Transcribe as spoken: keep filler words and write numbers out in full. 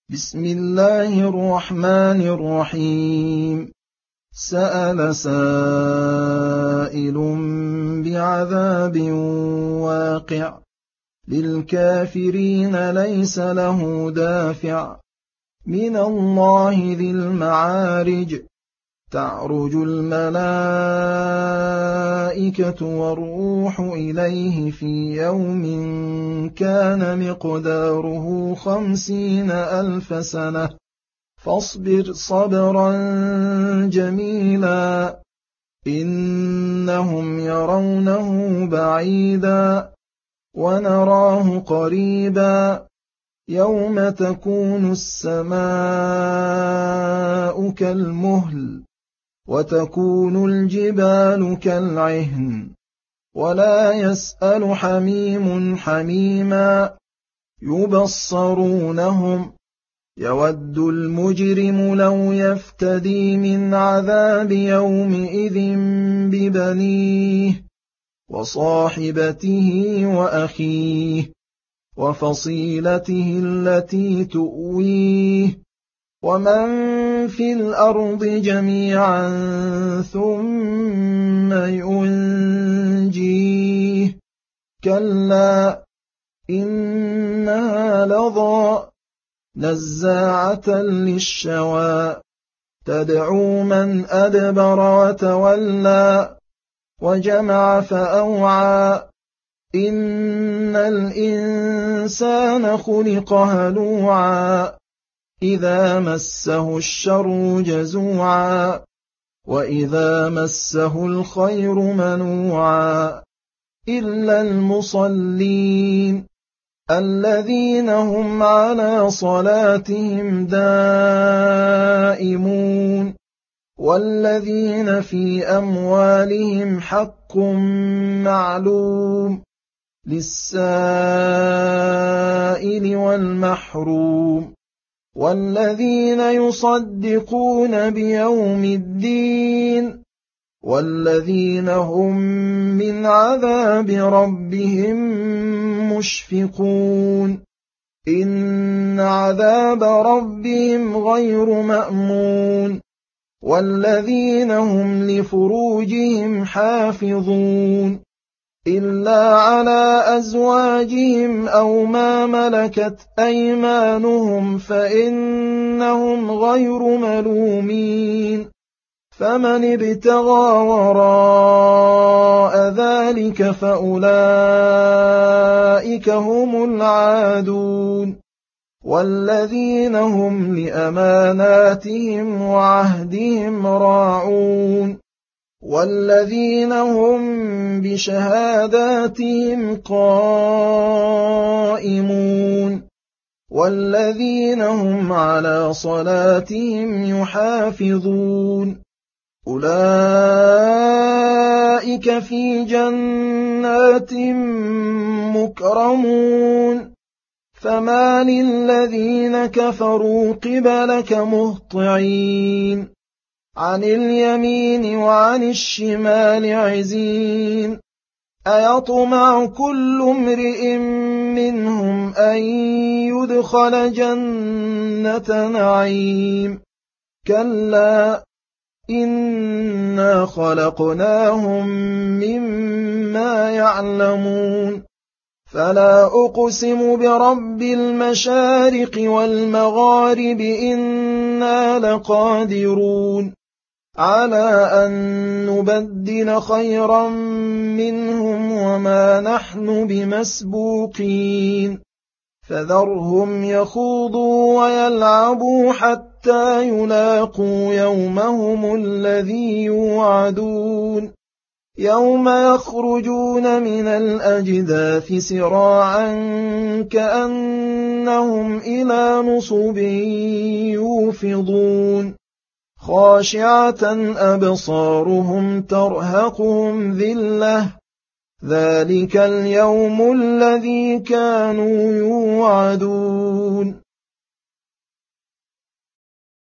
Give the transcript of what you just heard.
بسم الله الرحمن الرحيم. سأل سائل بعذاب واقع للكافرين ليس له دافع من الله ذي المعارج. تعرج الملائكة والروح إليه في يوم كان مقداره خمسين ألف سنة فاصبر صبرا جميلا إنهم يرونه بعيدا ونراه قريبا يوم تكون السماء كالمهل وتكون الجبال كالعهن ولا يسأل حميم حميما يبصرونهم يود المجرم لو يفتدي من عذاب يومئذ ببنيه وصاحبته وأخيه وفصيلته التي تؤويه ومن في الأرض جميعا ثم ينجيه كلا إنها لظى نزاعة للشوى تدعو من أدبر وتولى وجمع فأوعى إن الإنسان خلق هلوعا إذا مسه الشر جزوعا وإذا مسه الخير منوعا إلا المصلين الذين هم على صلاتهم دائمون والذين في أموالهم حق معلوم للسائل والمحروم والذين يصدقون بيوم الدين والذين هم من عذاب ربهم مشفقون إن عذاب ربهم غير مأمون والذين هم لفروجهم حافظون إلا على أزواجهم أو ما ملكت أيمانهم فإنهم غير ملومين فمن ابتغى وراء ذلك فأولئك هم العادون والذين هم لأماناتهم وعهدهم راعون والذين هم بشهاداتهم قائمون والذين هم على صلاتهم يحافظون أولئك في جنات مكرمون فما للذين كفروا قبلك مهطعين عن اليمين وعن الشمال عزين أيطمع كل امرئ منهم أن يدخل جنة نعيم كلا إنا خلقناهم مما يعلمون فلا أقسم برب المشارق والمغارب إنا لقادرون على أن نبدل خيرا منهم وما نحن بمسبوقين فذرهم يخوضوا ويلعبوا حتى يلاقوا يومهم الذي يوعدون يوم يخرجون من الأجداث سراعا كأنهم إلى نصب يوفضون خاشعة أبصارهم ترهقهم ذلة ذلك اليوم الذي كانوا يوعدون